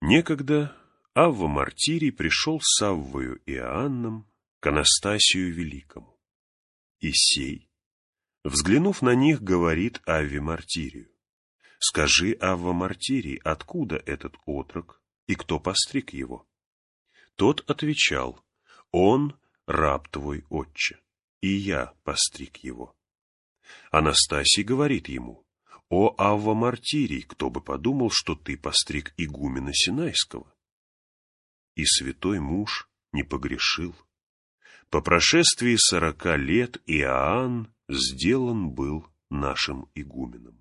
Некогда Авва Мартирий пришел с Аввою Иоанном к Анастасию Великому. И сей, взглянув на них, говорит Авве Мартирию: «Скажи, Авва Мартирий, откуда этот отрок и кто постриг его?» Тот отвечал: «Он раб твой, отче, и я постриг его». Анастасий говорит ему: «О, Авва Мартирий, кто бы подумал, что ты постриг игумена Синайского?» И святой муж не погрешил. По прошествии 40 лет Иоанн сделан был нашим игуменом.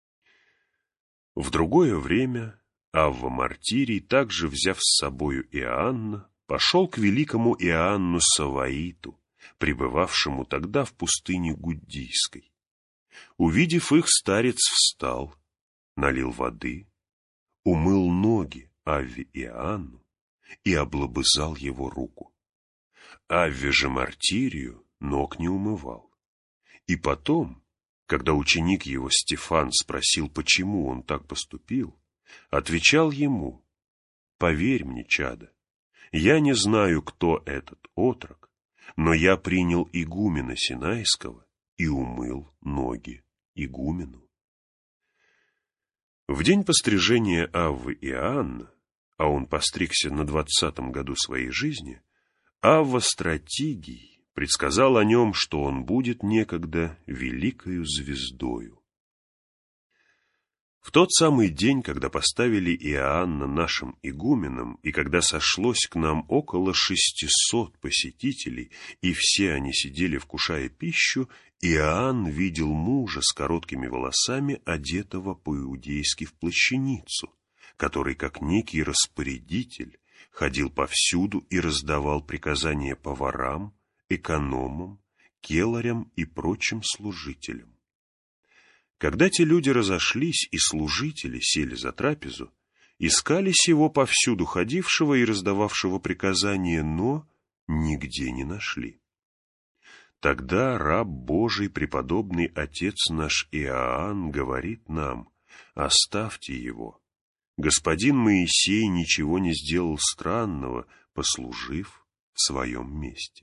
В другое время Авва Мартирий, также взяв с собою Иоанна, пошел к великому Иоанну Саваиту, пребывавшему тогда в пустыне Гуддийской. Увидев их, старец встал, налил воды, умыл ноги Авве Иоанну и облобызал его руку. Авве же Мартирию ног не умывал. И потом, когда ученик его Стефан спросил, почему он так поступил, отвечал ему: «Поверь мне, чадо, я не знаю, кто этот отрок, но я принял игумена Синайского и умыл ноги игумену». В день пострижения Аввы Иоанна, а он постригся на 20-м году своей жизни, Авва Стратигий предсказал о нем, что он будет некогда великою звездою. В тот самый день, когда поставили Иоанна нашим игуменом, и когда сошлось к нам около 600 посетителей, и все они сидели, вкушая пищу, Иоанн видел мужа с короткими волосами, одетого по-иудейски в плащаницу, который, как некий распорядитель, ходил повсюду и раздавал приказания поварам, экономам, келарям и прочим служителям. Когда те люди разошлись, и служители сели за трапезу, искали сего повсюду ходившего и раздававшего приказания, но нигде не нашли. Тогда раб Божий, преподобный отец наш Иоанн, говорит нам: «Оставьте его. Господин Моисей ничего не сделал странного, послужив в своем месте».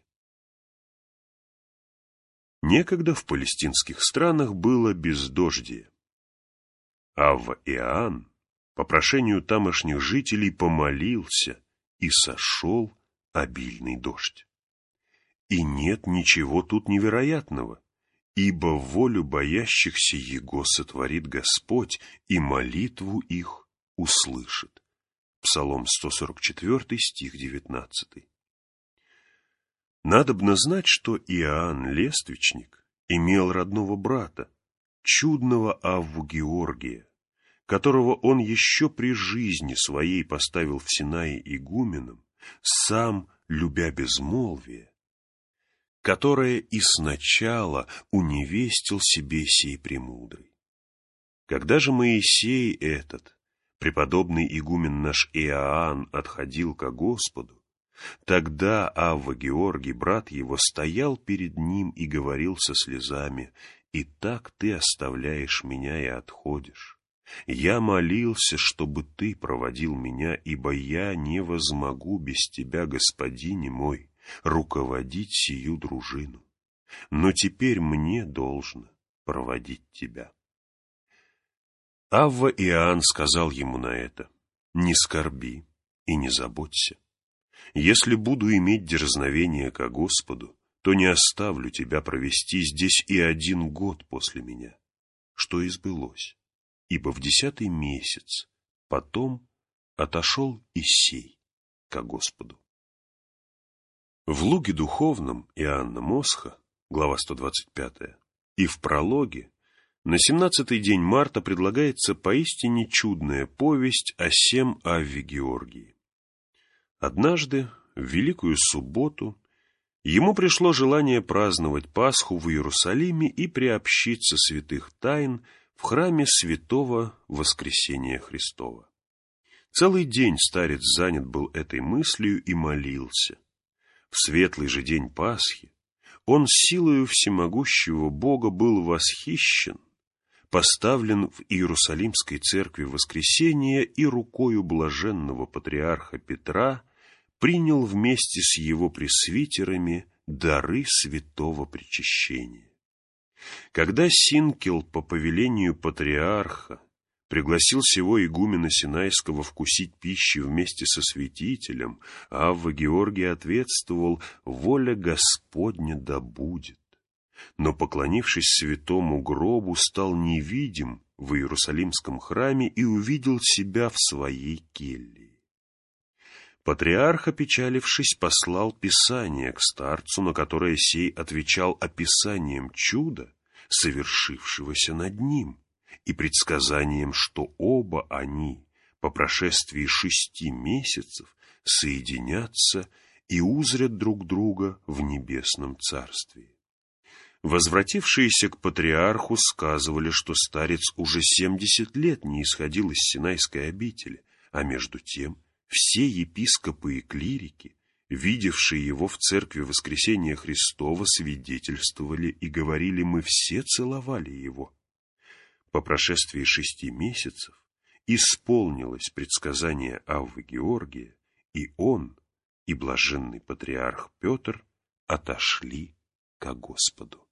Некогда в палестинских странах было бездождие. Авва Иоанн по прошению тамошних жителей помолился, и сошел обильный дождь. И нет ничего тут невероятного, ибо волю боящихся Его сотворит Господь, и молитву их услышит. Псалом 144, стих 19. Надобно знать, что Иоанн Лествичник имел родного брата, чудного Авву Георгия, которого он еще при жизни своей поставил в Синае игуменом, сам любя безмолвие, которое и сначала уневестил себе сей премудрый. Когда же Моисей этот, преподобный игумен наш Иоанн, отходил ко Господу, тогда Авва Георгий, брат его, стоял перед ним и говорил со слезами: «И так ты оставляешь меня и отходишь. Я молился, чтобы ты проводил меня, ибо я не возмогу без тебя, Господине мой, руководить сию дружину. Но теперь мне должно проводить тебя». Авва Иоанн сказал ему на это: «Не скорби и не заботься. Если буду иметь дерзновение ко Господу, то не оставлю тебя провести здесь и 1 год после меня». Что и сбылось, ибо в 10-й месяц потом отошел и сей ко Господу. В Луге духовном Иоанна Мосха, глава 125, и в прологе на 17-й день марта предлагается поистине чудная повесть о сем Авве Георгии. Однажды, в Великую Субботу, ему пришло желание праздновать Пасху в Иерусалиме и приобщиться святых тайн в храме святого Воскресения Христова. Целый день старец занят был этой мыслью и молился. В светлый же день Пасхи он силою всемогущего Бога был восхищен, поставлен в Иерусалимской церкви Воскресения и рукою блаженного патриарха Петра принял вместе с его пресвитерами дары святого причащения. Когда Синкел по повелению патриарха пригласил сего игумена Синайского вкусить пищи вместе со святителем, Авва Георгий ответствовал: «Воля Господня да будет». Но, поклонившись святому гробу, стал невидим в Иерусалимском храме и увидел себя в своей келье. Патриарх, опечалившись, послал писание к старцу, на которое сей отвечал описанием чуда, совершившегося над ним, и предсказанием, что оба они по прошествии 6 месяцев соединятся и узрят друг друга в небесном царстве. Возвратившиеся к патриарху сказывали, что старец уже 70 лет не исходил из Синайской обители, а между тем все епископы и клирики, видевшие его в церкви Воскресения Христова, свидетельствовали и говорили: «Мы все целовали его». По прошествии 6 месяцев исполнилось предсказание Аввы Георгия, и он, и блаженный патриарх Петр отошли ко Господу.